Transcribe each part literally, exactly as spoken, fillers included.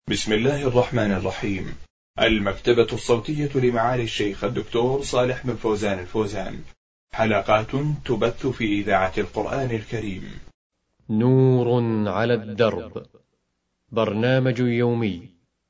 بسم الله الرحمن الرحيم. المكتبة الصوتية لمعالي الشيخ الدكتور صالح بن فوزان الفوزان، حلقات تبث في إذاعة القرآن الكريم. نور على الدرب، برنامج يومي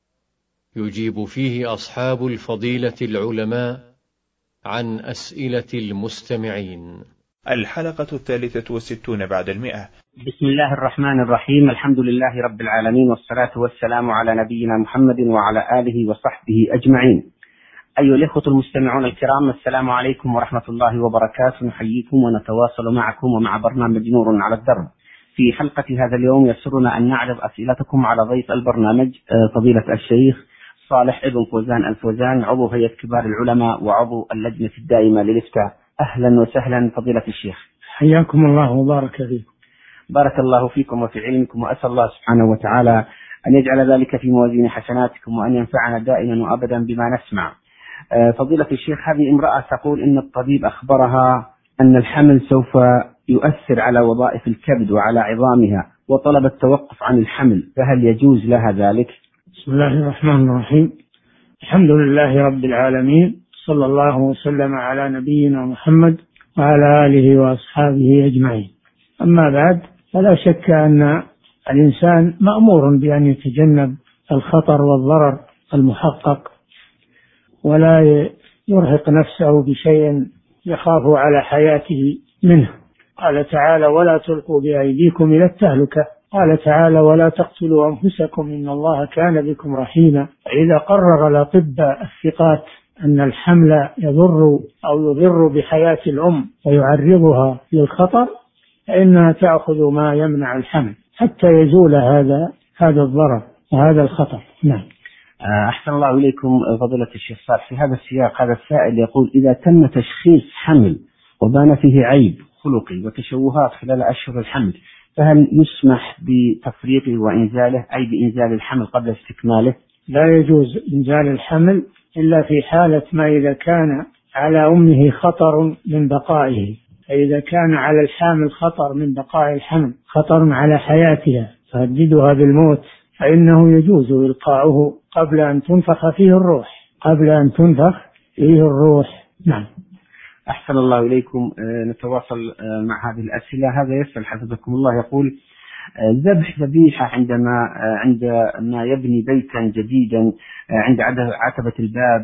يجيب فيه أصحاب الفضيلة العلماء عن أسئلة المستمعين. الحلقة الثالثة والستون بعد المئة. بسم الله الرحمن الرحيم. الحمد لله رب العالمين، والصلاة والسلام على نبينا محمد وعلى آله وصحبه أجمعين. أيها الإخوة المستمعون الكرام، السلام عليكم ورحمة الله وبركاته. نحييكم ونتواصل معكم ومع برنامج نور على الدرب. في حلقة هذا اليوم يسرنا أن نعرض أسئلتكم على ضيف البرنامج فضيلة الشيخ صالح بن فوزان الفوزان، عضو هيئة كبار العلماء وعضو اللجنة الدائمة للإفتاء. أهلا وسهلا فضيلة الشيخ، حياكم الله وبارك فيكم. بارك الله فيكم وفي علمكم، وأسأل الله سبحانه وتعالى أن يجعل ذلك في موازين حسناتكم وأن ينفعنا دائما وأبدا بما نسمع. فضيلة الشيخ، هذه امرأة تقول إن الطبيب أخبرها أن الحمل سوف يؤثر على وظائف الكبد وعلى عظامها، وطلب التوقف عن الحمل، فهل يجوز لها ذلك؟ بسم الله الرحمن الرحيم. الحمد لله رب العالمين، صلى الله وسلم على نبينا محمد وعلى آله وأصحابه أجمعين. أما بعد، فلا شك أن الإنسان مأمور بأن يتجنب الخطر والضرر المحقق، ولا يرهق نفسه بشيء يخاف على حياته منه. قال تعالى: ولا تلقوا بأيديكم إلى التهلكة. قال تعالى: ولا تقتلوا أنفسكم إن الله كان بكم رحيما. إذا قرر الأطباء الثقات أن الحمل يضر أو يضر بحياة الأم ويعرضها للخطر، فإنها تأخذ ما يمنع الحمل حتى يزول هذا هذا الضرر وهذا الخطر. نعم. أحسن الله إليكم فضيلة الشيخ صالح. في هذا السياق هذا السائل يقول: إذا تم تشخيص حمل وبان فيه عيب خلقي وتشوهات خلال أشهر الحمل، فهل يسمح بتفريقه وإنزاله، أي بإنزال الحمل قبل استكماله؟ لا يجوز إنزال الحمل إلا في حالة ما إذا كان على أمه خطر من بقائه. فإذا كان على الحامل خطر من بقاء الحمل، خطر على حياتها تهددها بالموت، فإنه يجوز إلقاؤه قبل أن تنفخ فيه الروح قبل أن تنفخ فيه الروح. نعم. أحسن الله إليكم. نتواصل مع هذه الأسئلة. هذا يسأل حفظكم الله، يقول: ذبح ذبيحة عندما عندما يبني بيتا جديدا عند عتبة الباب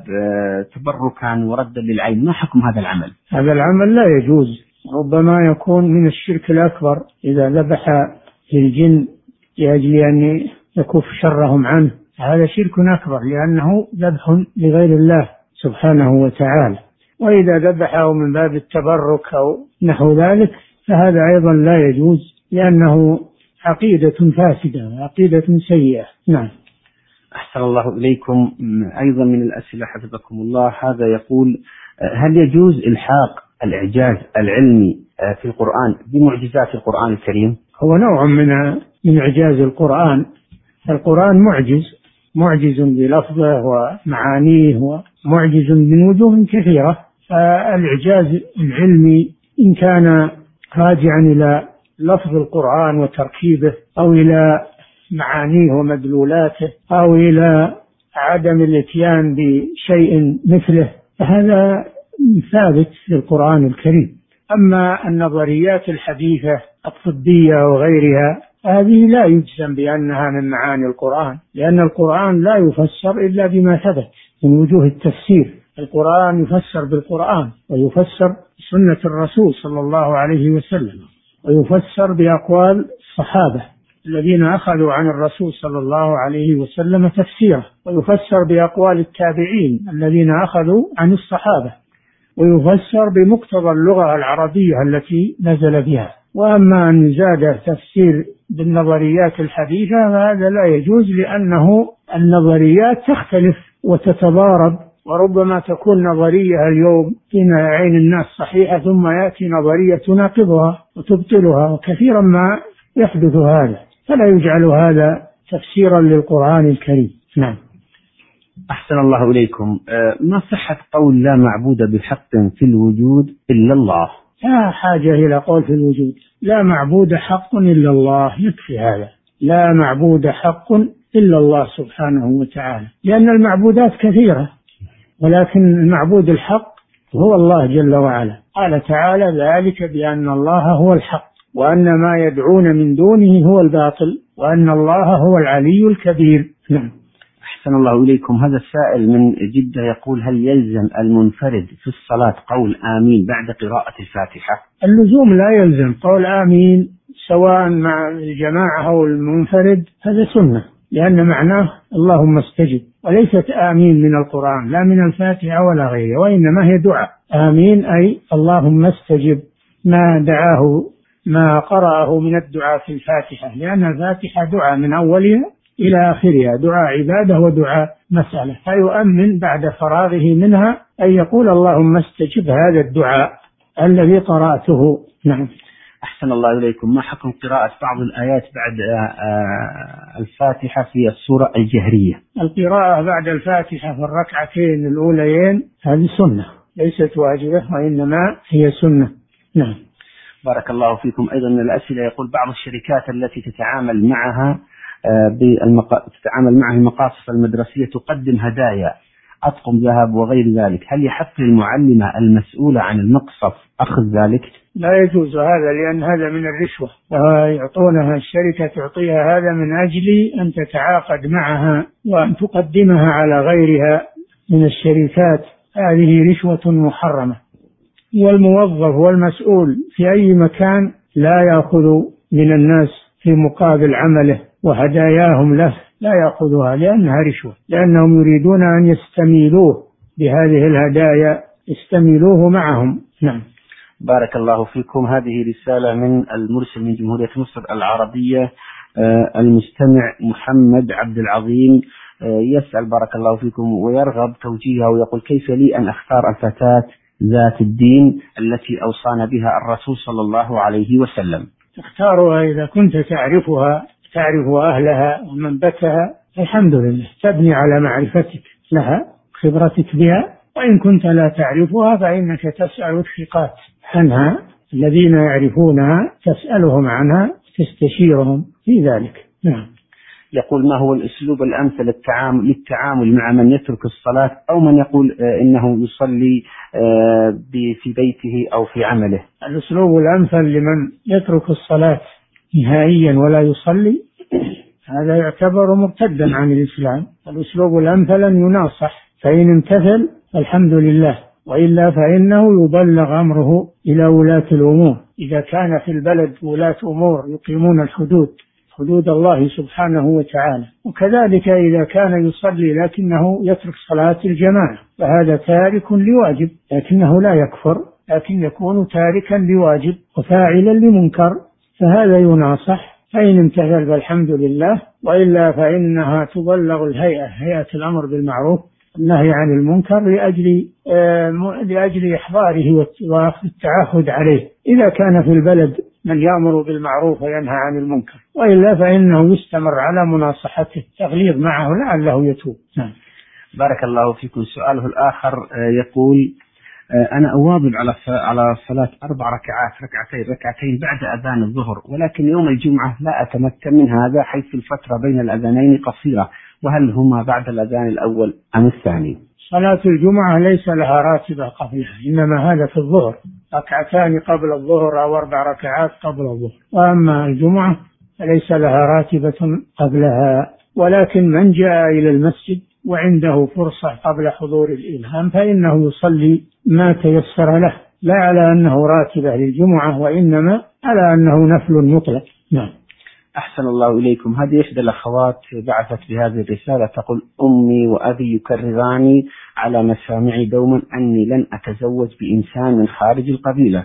تبركا وردا للعين، ما حكم هذا العمل؟ هذا العمل لا يجوز، ربما يكون من الشرك الأكبر إذا ذبح للجن لأجل أن يكف شرهم عنه. هذا شرك أكبر لأنه ذبح لغير الله سبحانه وتعالى. وإذا ذبحه من باب التبرك أو نحو ذلك فهذا أيضا لا يجوز، لأنه عقيدة فاسدة، عقيدة سيئة. نعم. أحسن الله إليكم. أيضا من الأسئلة حفظكم الله، هذا يقول: هل يجوز إلحاق الإعجاز العلمي في القرآن بمعجزات القرآن الكريم؟ هو نوع من من إعجاز القرآن. القرآن معجز معجز بلفظه ومعانيه، ومعجز من وجوه كثيرة. فالإعجاز العلمي إن كان راجعا إلى لفظ القرآن وتركيبه، أو إلى معانيه ومدلولاته، أو إلى عدم الاتيان بشيء مثله، فهذا ثابت في القرآن الكريم. أما النظريات الحديثة الطبية وغيرها، هذه لا يجزم بأنها من معاني القرآن، لأن القرآن لا يفسر إلا بما ثبت من وجوه التفسير. القرآن يفسر بالقرآن، ويفسر سنة الرسول صلى الله عليه وسلم، ويفسر بأقوال الصحابة الذين أخذوا عن الرسول صلى الله عليه وسلم تفسيره، ويفسر بأقوال التابعين الذين أخذوا عن الصحابة، ويفسر بمقتضى اللغة العربية التي نزل بها. وأما أن يزاد تفسير بالنظريات الحديثة فهذا لا يجوز، لأنه النظريات تختلف وتتضارب، وربما تكون نظرية اليوم في عين الناس صحيحة، ثم يأتي نظرية تناقضها وتبطلها، وكثيرا ما يحدث هذا، فلا يجعل هذا تفسيرا للقرآن الكريم. نعم. أحسن الله إليكم. ما صحة قول لا معبود بحق في الوجود إلا الله؟ لا حاجة إلى قول في الوجود. لا معبود حق إلا الله، يكفي هذا. لا معبود حق إلا الله سبحانه وتعالى، لأن المعبودات كثيرة ولكن المعبود الحق هو الله جل وعلا. قال تعالى: ذلك بأن الله هو الحق وأن ما يدعون من دونه هو الباطل وأن الله هو العلي الكبير. نعم. أحسن الله إليكم. هذا السائل من جدة يقول: هل يلزم المنفرد في الصلاة قول آمين بعد قراءة الفاتحة؟ اللزوم لا يلزم قول آمين سواء مع الجماعة أو المنفرد، هذا سنة، لأن معناه اللهم استجب، وليست آمين من القرآن لا من الفاتحة ولا غيره، وإنما هي دعاء. آمين أي اللهم استجب ما دعاه ما قرأه من الدعاء في الفاتحة، لأن الفاتحة دعاء من أولها إلى آخرها، دعاء عبادة ودعاء مسألة، فيؤمن بعد فراغه منها أن يقول اللهم استجب هذا الدعاء الذي قرأته. نعم. أحسن الله إليكم. ما حكم قراءة بعض الآيات بعد الفاتحة في السورة الجهرية؟ القراءة بعد الفاتحة في الركعتين الأوليين هذه سنة ليست واجبة، وإنما هي سنة. نعم. بارك الله فيكم. أيضا من الأسئلة يقول: بعض الشركات التي تتعامل معها بالمق... تتعامل معها المقاصف المدرسية تقدم هدايا أطقم ذهب وغير ذلك، هل يحق للمعلمة المسؤولة عن المقصف أخذ ذلك؟ لا يجوز هذا، لأن هذا من الرشوة، ويعطونها الشركة تعطيها هذا من أجل أن تتعاقد معها وأن تقدمها على غيرها من الشركات، هذه رشوة محرمة. والموظف والمسؤول في أي مكان لا يأخذ من الناس في مقابل عمله وهداياهم له، لا يأخذها لأنها رشوة، لأنهم يريدون أن يستميلوه بهذه الهدايا، يستميلوه معهم. نعم. بارك الله فيكم. هذه رسالة من المرسل من جمهورية مصر العربية، المستمع محمد عبد العظيم، يسأل بارك الله فيكم ويرغب توجيهه ويقول: كيف لي أن أختار الفتاة ذات الدين التي أوصانا بها الرسول صلى الله عليه وسلم؟ تختارها إذا كنت تعرفها، تعرف أهلها ومنبتها، الحمد لله، تبني على معرفتك لها خبرتك بها. وإن كنت لا تعرفها فإنك تسأل الثقات عنها الذين يعرفونها، تسألهم عنها، تستشيرهم في ذلك. نعم. يقول: ما هو الأسلوب الأمثل للتعامل, للتعامل مع من يترك الصلاة أو من يقول إنه يصلي في بيته أو في عمله؟ الأسلوب الأمثل لمن يترك الصلاة نهائيا ولا يصلي هذا يعتبر مرتدا عن الإسلام. الأسلوب الأمثل أن يناصح، فإن امتثل الحمد لله، وإلا فإنه يبلغ أمره إلى ولاة الأمور. إذا كان في البلد ولاة أمور يقيمون الحدود، حدود الله سبحانه وتعالى. وكذلك إذا كان يصلي لكنه يترك صلاة الجماعة فهذا تارك لواجب، لكنه لا يكفر، لكن يكون تاركا لواجب وفاعلا لمنكر، فهذا يناصح، فإن امتثل فالحمد لله، وإلا فإنها تبلغ الهيئة، هيئة الأمر بالمعروف النهي عن المنكر، لأجل آه لأجل إحضاره والتعهد عليه، إذا كان في البلد من يأمر بالمعروف وينهى عن المنكر، وإلا فإنه يستمر على مناصحته، تغليظ معه لعله يتوب. نعم. بارك الله فيكم. سؤاله الآخر يقول: أنا أواظب على على صلاة أربع ركعات ركعتين ركعتين بعد أذان الظهر، ولكن يوم الجمعة لا أتمكن من هذا حيث الفترة بين الأذانين قصيرة، وهل هما بعد الأذان الأول أم الثاني؟ صلاة الجمعة ليس لها راتبة قبلها، إنما هذا في الظهر، ركعتان قبل الظهر أو أربع ركعات قبل الظهر، وأما الجمعة فليس لها راتبة قبلها. ولكن من جاء إلى المسجد وعنده فرصة قبل حضور الإمام فإنه يصلي ما تيسر له، لا على أنه راتبة للجمعة، وإنما على أنه نفل مطلق. نعم. أحسن الله إليكم. هذه إحدى الأخوات بعثت بهذه الرسالة تقول: أمي وأبي يكرراني على مسامعي دوما أني لن أتزوج بإنسان من خارج القبيلة،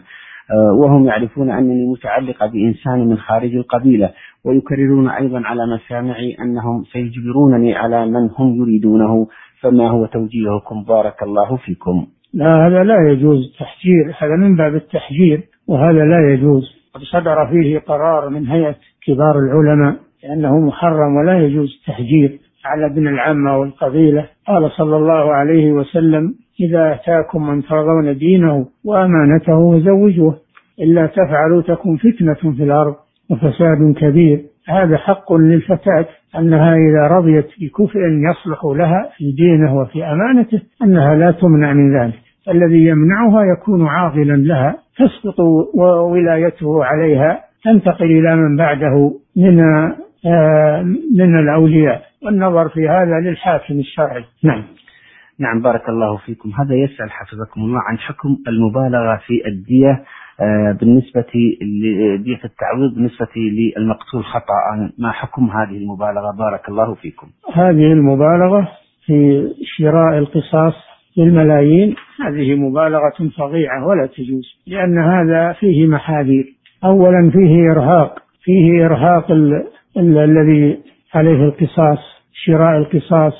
وهم يعرفون أنني متعلقة بإنسان من خارج القبيلة، ويكررون أيضا على مسامعي أنهم سيجبرونني على من هم يريدونه، فما هو توجيهكم بارك الله فيكم؟ لا، هذا لا يجوز تحجير، هذا من باب التحجير، وهذا لا يجوز. قد صدر فيه قرار من هيئة كبار العلماء لأنه محرم ولا يجوز تحجير على ابن العمة والقبيلة. قال صلى الله عليه وسلم: إذا أتاكم من ترضون دينه وأمانته وزوجوه، إلا تفعلوا تكن فتنة في الأرض وفساد كبير. هذا حق للفتاة أنها إذا رضيت بكفء يصلح لها في دينه وفي أمانته أنها لا تمنع من ذلك. الذي يمنعها يكون عاضلا لها، تسقط ولايته عليها، تنتقل إلى من بعده من من الأولياء، والنظر في هذا للحاكم الشرعي. نعم. نعم بارك الله فيكم. هذا يسأل حفظكم الله عن حكم المبالغة في الدية بالنسبة لدية التعويض بالنسبة للمقتول خطأ، ما حكم هذه المبالغة بارك الله فيكم؟ هذه المبالغة في شراء القصاص للملايين هذه مبالغة فظيعة ولا تجوز، لأن هذا فيه محاذير. أولا فيه إرهاق، فيه إرهاق ال ال الذي عليه القصاص، شراء القصاص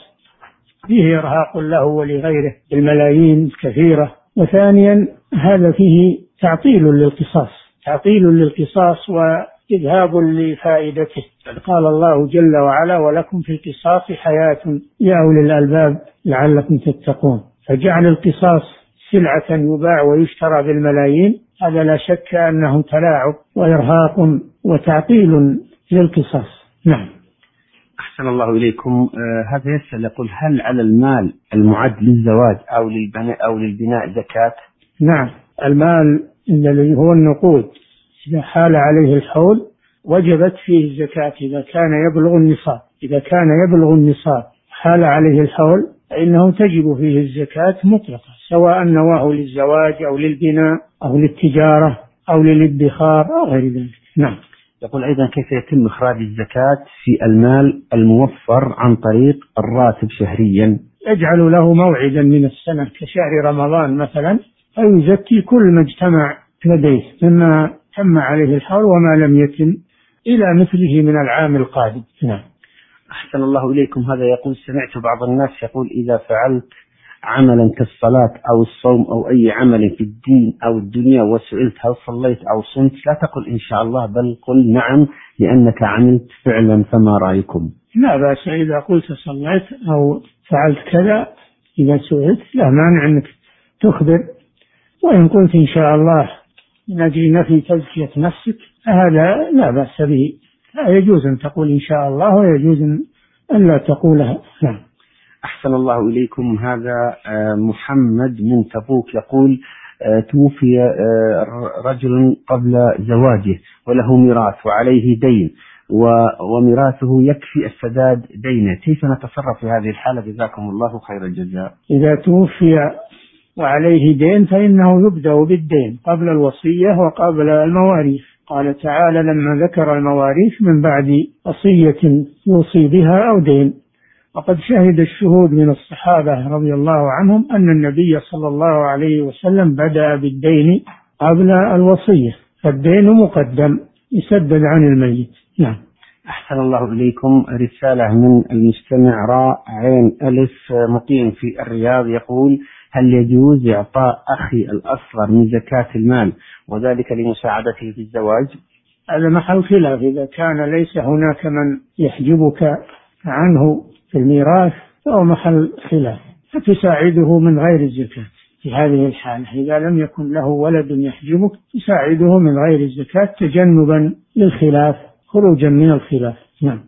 فيه إرهاق له ولغيره بالملايين كثيرة. وثانيا هذا فيه تعطيل للقصاص، تعطيل للقصاص وإذهاب لفائدته. قال الله جل وعلا: ولكم في القصاص حياة يا أولي الألباب لعلكم تتقون. فجعل القصاص سلعة يباع ويشترى بالملايين هذا لا شك أنه تلاعب وإرهاق وتعطيل للقصاص. نعم. أحسن الله إليكم. آه هذا يسأل يقول: هل على المال المعد للزواج أو للبناء أو للبناء زكاة؟ نعم، المال الذي هو النقود إذا حال عليه الحول وجبت فيه الزكاة إذا كان يبلغ النصاب. إذا كان يبلغ النصاب حال عليه الحول فإنه تجب فيه الزكاة مطلقة، سواء نواه للزواج أو للبناء أو للتجارة أو للادخار أو غير ذلك. نعم. يقول أيضا: كيف يتم إخراج الزكاة في المال الموفر عن طريق الراتب شهريا؟ يجعل له موعدا من السنة كشهر رمضان مثلا، أو يزكي كل ما اجتمع لديه مما تم عليه الحول وما لم يتم إلى مثله من العام القادم. نعم. أحسن الله إليكم. هذا يقول: سمعت بعض الناس يقول: إذا فعلت عملا كالصلاة أو الصوم أو أي عمل في الدين أو الدنيا وسئلت هل صليت أو صمت لا تقل إن شاء الله، بل قل نعم لأنك عملت فعلا، فما رأيكم؟ لا بأس إذا قلت صليت أو فعلت كذا، إذا سئلت لا مانع أنك تخبر، وإن قلت إن شاء الله من أجل نفي تزكية نفسك هذا لا بأس به، لا يجوز أن تقول إن شاء الله ويجوز أن لا تقولها. نعم. أحسن الله إليكم. هذا محمد من تبوك يقول: توفي رجل قبل زواجه وله ميراث وعليه دين وميراثه يكفي السداد دينه، كيف نتصرف في هذه الحالة؟ جزاكم الله خير الجزاء. إذا توفي وعليه دين فإنه يبدأ بالدين قبل الوصية وقبل المواريث. قال تعالى لما ذكر المواريث: من بعد وصية يوصي بها أو دين. وقد شهد الشهود من الصحابة رضي الله عنهم أن النبي صلى الله عليه وسلم بدأ بالدين قبل الوصية، فالدين مقدم يسدد عن الميت. نعم. أحسن الله إليكم. رسالة من المستمع راء عين ألف مقيم في الرياض يقول: هل يجوز إعطاء أخي الأصغر من زكاة المال وذلك لمساعدته في الزواج؟ هذا محل خلاف. إذا كان ليس هناك من يحجبك عنه في الميراث فهو محل خلاف، فتساعده من غير الزكاة في هذه الحالة. إذا لم يكن له ولد يحجبك تساعده من غير الزكاة تجنبا للخلاف، خروجا من الخلاف. نعم.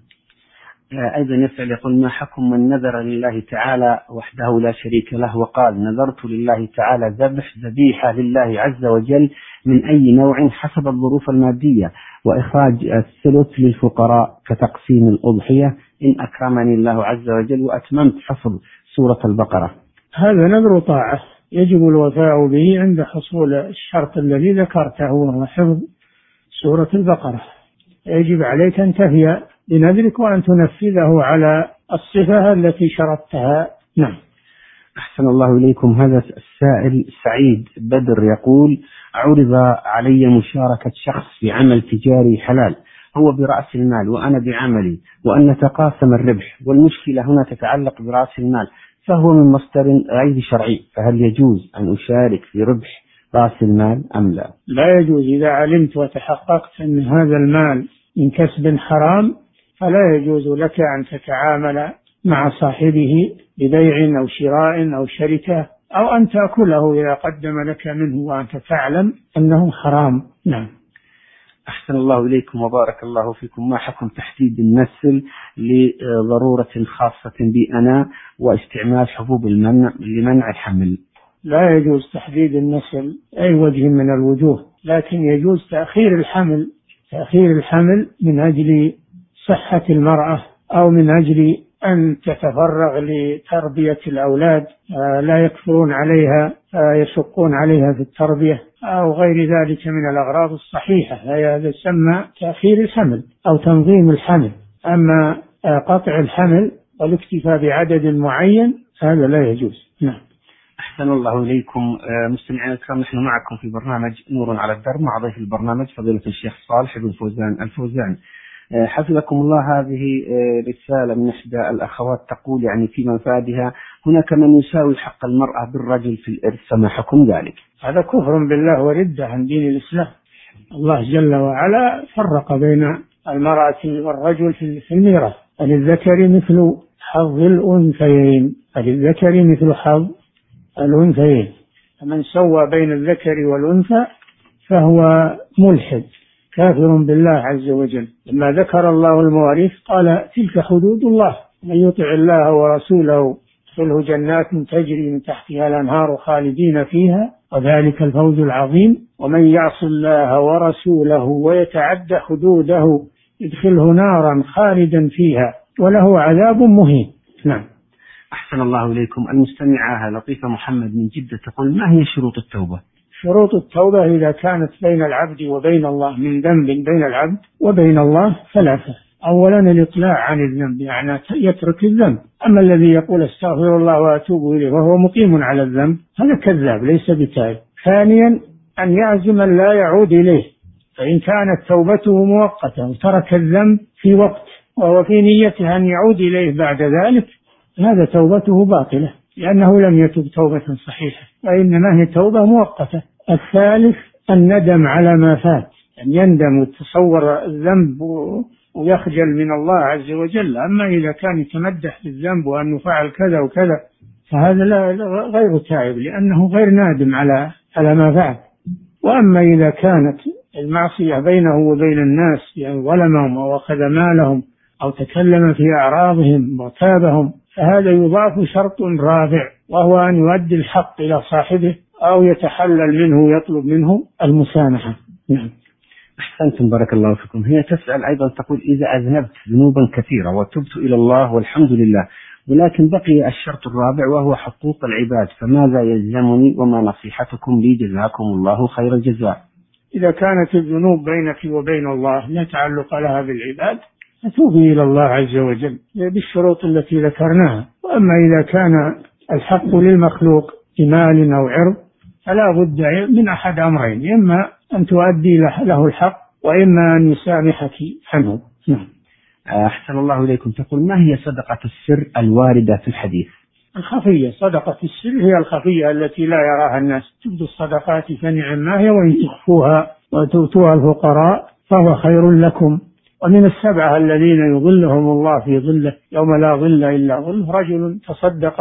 أيضا يسأل يقول: ما حكم من نذر لله تعالى وحده لا شريك له وقال: نذرت لله تعالى ذبح ذبيحة لله عز وجل من أي نوع حسب الظروف المادية وإخراج الثلث للفقراء كتقسيم الأضحية إن أكرمني الله عز وجل وأتممت حفظ سورة البقرة؟ هذا نذر طاعة يجب الوفاء به عند حصول الشرط الذي ذكرته وهو حفظ سورة البقرة. يجب عليك أن تفي بنذرك وأن تنفذه على الصفة التي شرطتها. نعم. أحسن الله إليكم. هذا السائل سعيد بدر يقول: عرض علي مشاركة شخص في عمل تجاري حلال، هو برأس المال وأنا بعملي، وأن نتقاسم الربح، والمشكلة هنا تتعلق برأس المال، فهو من مصدر غير شرعي، فهل يجوز أن أشارك في ربح رأس المال أم لا؟ لا يجوز. إذا علمت وتحققت أن هذا المال من كسب حرام فلا يجوز لك أن تتعامل مع صاحبه ببيع أو شراء أو شركة أو أن تأكله إذا قدم لك منه وأنت تعلم أنه حرام. نعم. أحسن الله إليكم وبارك الله فيكم. ما حكم تحديد النسل لضرورة خاصة بي أنا واستعمال حبوب المنع لمنع الحمل؟ لا يجوز تحديد النسل أي وجه من الوجوه، لكن يجوز تأخير الحمل تأخير الحمل من أجل صحة المرأة أو من أجل أن تتفرغ لتربية الأولاد لا يكثرون عليها يشقون عليها في التربية أو غير ذلك من الأغراض الصحيحة، هذا يسمى تأخير الحمل أو تنظيم الحمل. أما قطع الحمل والاكتفاء بعدد معين هذا لا يجوز. نعم. أحسن الله إليكم. مستمعينا الكرام، نحن معكم في برنامج نور على الدرب مع ضيف البرنامج فضيلة الشيخ صالح بن فوزان الفوزان حفظكم الله. هذه رسالة من إحدى الأخوات تقول يعني في مفادها: هناك من يساوي حق المرأة بالرجل في الإرث، فما حكم ذلك؟ هذا كفر بالله وردة عن دين الإسلام. الله جل وعلا فرق بين المرأة والرجل في الميراث، فللذكر مثل حظ الأنثيين فللذكر مثل حظ الأنثيين، فمن سوى بين الذكر والأنثى فهو ملحد كافر بالله عز وجل. لما ذكر الله المواريث قال: تلك حدود الله، من يطع الله ورسوله يدخله جنات تجري من تحتها الأنهار خالدين فيها وذلك الفوز العظيم، ومن يعص الله ورسوله ويتعد حدوده يدخله نارا خالدا فيها وله عذاب مهين. نعم. أحسن الله إليكم. المستمعة لطيفة محمد من جدة تقول: ما هي شروط التوبة؟ شروط التوبة إذا كانت بين العبد وبين الله من ذنب بين العبد وبين الله ثلاثة. أولا الإقلاع عن الذنب، يعني يترك الذنب. أما الذي يقول استغفر الله وأتوب إليه وهو مقيم على الذنب هذا كذاب ليس بتائب. ثانيا أن يعزم أن لا يعود إليه، فإن كانت توبته مؤقتة وترك الذنب في وقت وهو في نيته أن يعود إليه بعد ذلك هذا توبته باطلة لأنه لم يتب توبة صحيحة، وإنما هي توبة مؤقتة. الثالث الندم على ما فات، أن يندم ويتصور الذنب ويخجل من الله عز وجل. أما إذا كان يتمدح بالذنب وأنه فعل كذا وكذا فهذا لا غير تائب لأنه غير نادم على على ما فعل. وأما إذا كانت المعصية بينه وبين الناس يعني ظلمهم أو أخذ مالهم أو تكلم في أعراضهم وتابهم فهذا يضاف شرط رابع، وهو أن يؤدي الحق إلى صاحبه أو يتحلل منه ويطلب منه المسامحة. نعم. أحسنتم بارك الله فيكم. هي تسأل أيضا تقول: إذا أذنبت ذنوبا كثيرة وتبت إلى الله والحمد لله، ولكن بقي الشرط الرابع وهو حقوق العباد، فماذا يلزمني وما نصيحتكم لي جزاكم الله خير الجزاء؟ إذا كانت الذنوب بينك وبين الله لا تعلق لها بالعباد فتوبي إلى الله عز وجل بالشروط التي ذكرناها. وأما إذا كان الحق للمخلوق بمال أو عرض فلا بد من أحد أمرين: إما أن تؤدي له الحق وإما أن يسامحك عنه. نعم. أحسن الله إليكم. تقول: ما هي صدقة السر الواردة في الحديث؟ الخفية. صدقة السر هي الخفية التي لا يراها الناس. تبدو الصدقات فنعم ما هي، وإن تخفوها وتؤتوها الفقراء فهو خير لكم. ومن السبعة الذين يظلهم الله في ظله يوم لا ظل إلا ظله رجل تصدق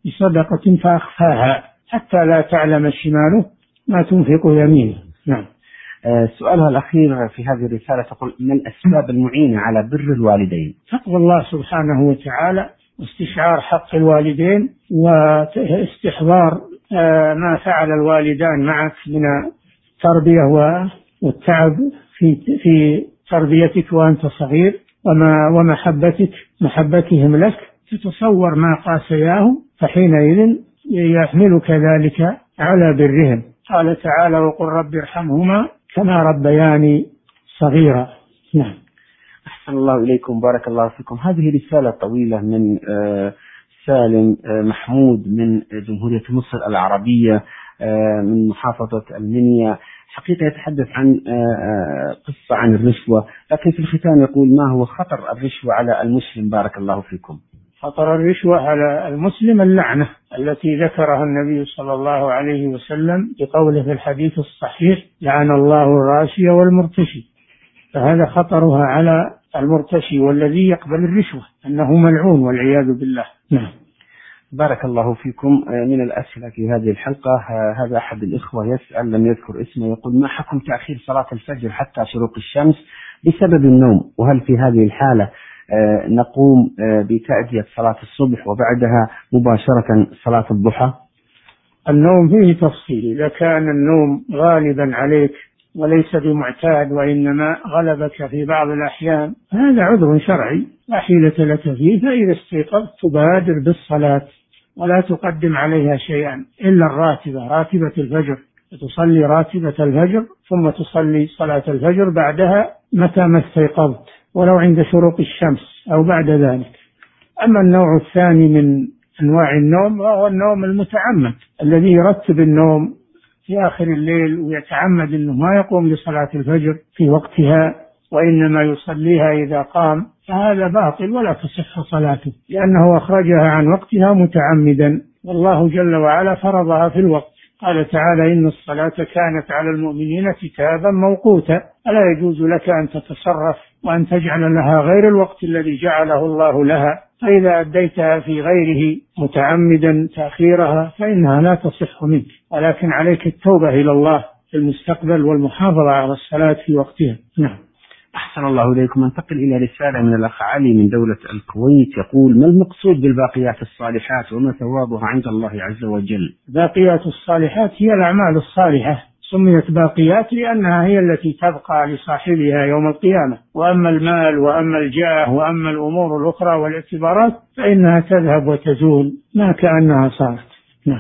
بصدقة فأخفاها حتى لا تعلم شماله ما تنفق يمينه. نعم. آه سؤالها الأخير في هذه الرسالة تقول: ما الأسباب المعينة على بر الوالدين؟ تقوى الله سبحانه وتعالى واستشعار حق الوالدين واستحضار آه ما فعل الوالدان معك من التربية والتعب في في تربيتك وأنت صغير وما ومحبتك محبتهم لك، تتصور ما قاسياه فحينئذ يحملك ذلك على برهم. قال تعالى: وقل رب ارحمهما كما ربياني صغيرا. نعم. أحسن الله إليكم بارك الله فيكم. هذه رسالة طويلة من سالم محمود من جمهورية مصر العربية من محافظة المنيا. حقيقة يتحدث عن قصة عن الرشوة، لكن في الختام يقول: ما هو خطر الرشوة على المسلم بارك الله فيكم؟ خطر الرشوة على المسلم اللعنة التي ذكرها النبي صلى الله عليه وسلم بقوله في الحديث الصحيح: لعن الله الراشي والمرتشي. فهذا خطرها على المرتشي والذي يقبل الرشوة أنه ملعون والعياذ بالله. نعم. بارك الله فيكم. من الأسئلة في هذه الحلقة هذا أحد الإخوة يسأل لم يذكر اسمه، يقول: ما حكم تأخير صلاة الفجر حتى شروق الشمس بسبب النوم؟ وهل في هذه الحالة نقوم بتأدية صلاة الصبح وبعدها مباشرة صلاة الضحى؟ النوم فيه تفصيل. إذا كان النوم غالبا عليك وليس بمعتاد وإنما غلبك في بعض الأحيان هذا عذر شرعي لا حيلة لك فيه، فإذا استيقظت تبادر بالصلاة ولا تقدم عليها شيئا إلا الراتبة، راتبة الفجر، تصلي راتبة الفجر ثم تصلي صلاة الفجر بعدها متى ما استيقظت ولو عند شروق الشمس أو بعد ذلك. أما النوع الثاني من أنواع النوم وهو النوم المتعمد الذي يرتب النوم في آخر الليل ويتعمد أنه ما يقوم لصلاة الفجر في وقتها وإنما يصليها إذا قام، فهذا باطل ولا تصح صلاته، لأنه أخرجها عن وقتها متعمدا، والله جل وعلا فرضها في الوقت. قال تعالى: إن الصلاة كانت على المؤمنين كتابا موقوتا. ألا يجوز لك أن تتصرف وأن تجعل لها غير الوقت الذي جعله الله لها، فإذا أديتها في غيره متعمدا تأخيرها فإنها لا تصح منك، ولكن عليك التوبة إلى الله في المستقبل والمحافظة على الصلاة في وقتها. نعم. أحسن الله إليكم. انتقل إلى رسالة من الأخ علي من دولة الكويت، يقول: ما المقصود بالباقيات الصالحات وما ثوابها عند الله عز وجل؟ باقيات الصالحات هي الأعمال الصالحة، سميت باقيات لأنها هي التي تبقى لصاحبها يوم القيامة، وأما المال وأما الجاه وأما الأمور الأخرى والاعتبارات فإنها تذهب وتزول ما كأنها صارت. نعم.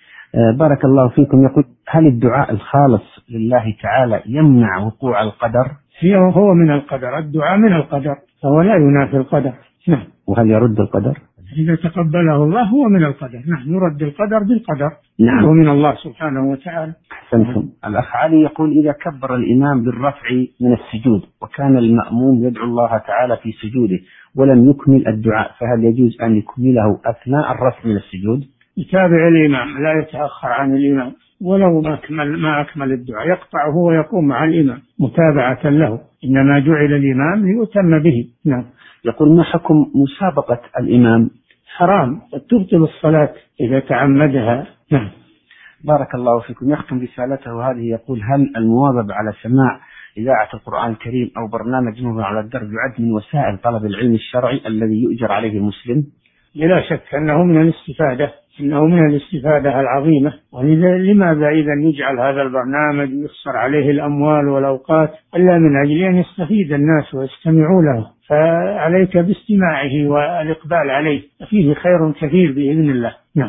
بارك الله فيكم. يقول: هل الدعاء الخالص لله تعالى يمنع وقوع القدر؟ هو من القدر، الدعاء من القدر فهو لا ينافي القدر. نعم. وهل يرد القدر؟ إذا تقبله الله هو من القدر. نعم، يرد القدر بالقدر. نعم. هو من الله سبحانه وتعالى. أحسنتم. الأخ علي يقول: إذا كبر الإمام بالرفع من السجود وكان المأموم يدعو الله تعالى في سجوده ولم يكمل الدعاء، فهل يجوز أن يكمله أثناء الرفع من السجود؟ يتابع الإمام، لا يتأخر عن الإمام ولو ما أكمل, ما أكمل الدعاء، يقطعه ويقوم مع الإمام متابعة له، إنما جعل الإمام ليتم به. نعم. يقول: ما حكم مسابقة الإمام؟ حرام، تبطل الصلاة إذا تعمدها. نعم. بارك الله فيكم. يختم رسالته هذه يقول: هل المواظبة على سماع إذاعة القرآن الكريم أو برنامج نور على الدرب يعد من وسائل طلب العلم الشرعي الذي يؤجر عليه المسلم؟ بلا شك أنه من الاستفادة، إنه من الاستفادة العظيمة. ولماذا إذا يجعل هذا البرنامج يخسر عليه الأموال والأوقات إلا من أجل أن يستفيد الناس ويستمعوا له؟ فعليك باستماعه والإقبال عليه، فيه خير كثير بإذن الله. نعم.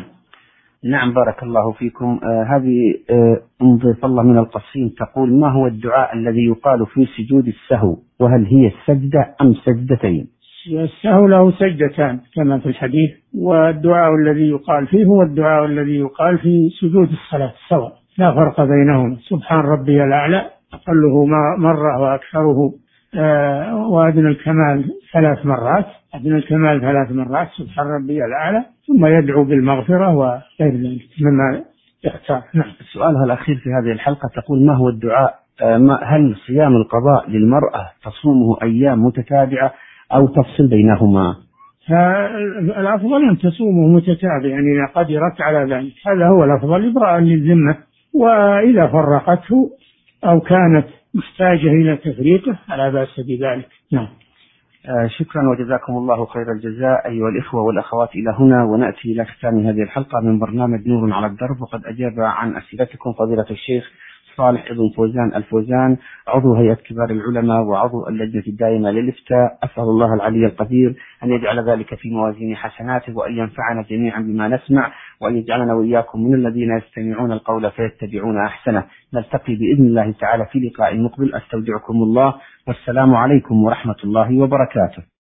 نعم. بارك الله فيكم. آه هذه آه انضيف الله من القصيم تقول: ما هو الدعاء الذي يقال في سجود السهو، وهل هي السجدة أم سجدتين؟ السهو له سجدتان كما في الحديث، والدعاء الذي يقال فيه هو الدعاء الذي يقال في سجود الصلاة سواء، لا فرق بينهما. سبحان ربي الأعلى أقله مرة وأكثره آه وأدنى الكمال ثلاث مرات، أدنى الكمال ثلاث مرات سبحان ربي الأعلى، ثم يدعو بالمغفرة وغير ذلك مما يختار. نعم. سؤالها الأخير في هذه الحلقة تقول: ما هو الدعاء آه ما هل صيام القضاء للمرأة تصومه أيام متتابعة أو تفصل بينهما؟ فالأفضل أن تصومه متتابعا يعني إذا قدرت على ذلك، هذا هو الأفضل إبراء للذمة، وإذا فرقته أو كانت محتاجة إلى تفريقه فلا بأس بذلك. نعم. آه شكرا وجزاكم الله خير الجزاء أيها الإخوة والأخوات. إلى هنا ونأتي إلى ختام هذه الحلقة من برنامج نور على الدرب، وقد أجاب عن أسئلتكم فضيلة الشيخ صالح ابن فوزان الفوزان، عضو هيئة كبار العلماء وعضو اللجنة الدائمة للإفتاء. أسأل الله العلي القدير أن يجعل ذلك في موازين حسناته، وأن ينفعنا جميعا بما نسمع، وأن يجعلنا وإياكم من الذين يستمعون القول فيتبعون أحسنه. نلتقي بإذن الله تعالى في لقاء مقبل. أستودعكم الله، والسلام عليكم ورحمة الله وبركاته.